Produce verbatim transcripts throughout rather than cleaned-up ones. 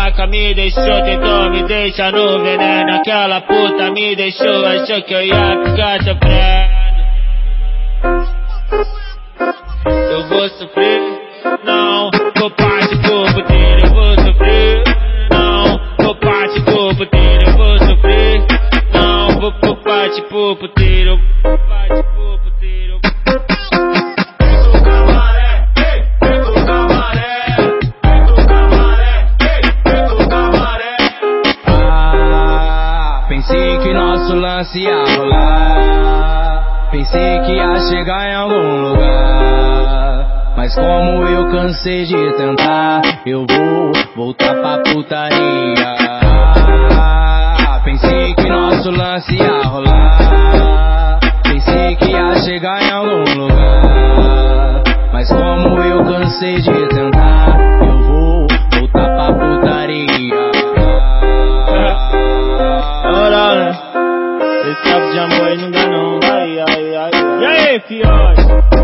vaca me deixou, tentou me deixar no veneno. Aquela puta me deixou, achou que eu ia ficar sofrendo. Eu vou sofrer, não, vou partir pro puteiro, eu vou sofrer. Não, vou partir pro puteiro, eu vou sofrer. Não, vou, vou partir pro puteiro, vou partir pro puteiro. Pensei que nosso lance ia rolar, pensei que ia chegar em algum lugar, mas como eu cansei de tentar, eu vou voltar pra putaria. Pensei que nosso lance ia rolar, pensei que ia chegar em algum lugar, mas como eu cansei de tentar, eu vou voltar pra putaria. Esse papo de amor aí não dá não. Ai, ai, ai. E aí, fiote?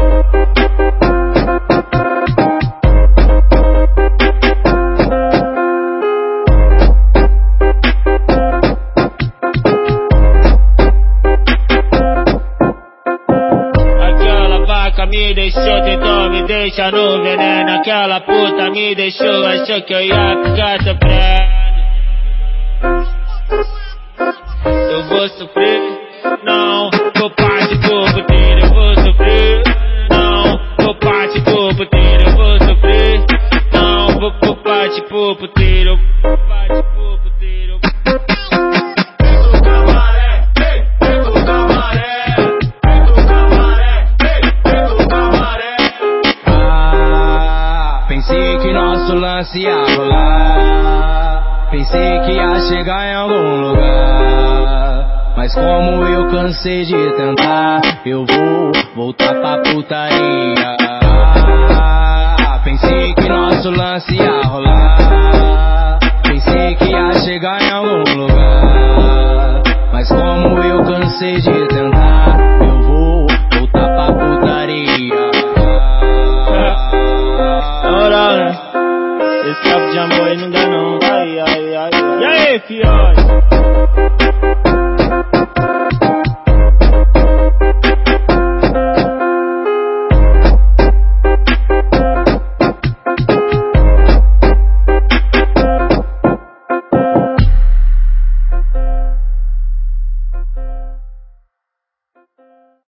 Aquela vaca me deixou, tentou me deixar no veneno. Aquela puta me deixou, achou que eu ia ficar sofrendo. Eu vou sofrer, não, vou partir pro puteiro, eu vou sofrer. Não, vou partir pro puteiro, eu vou sofrer. Não, vou, vou partir pro puteiro, vou partir pro puteiro. Ah, pensei que nosso lance ia rolar, pensei que ia chegar em algum lugar, mas como eu cansei de tentar, eu vou voltar pra putaria. Pensei que nosso lance ia rolar, pensei que ia chegar em algum lugar, mas como eu cansei de tentar,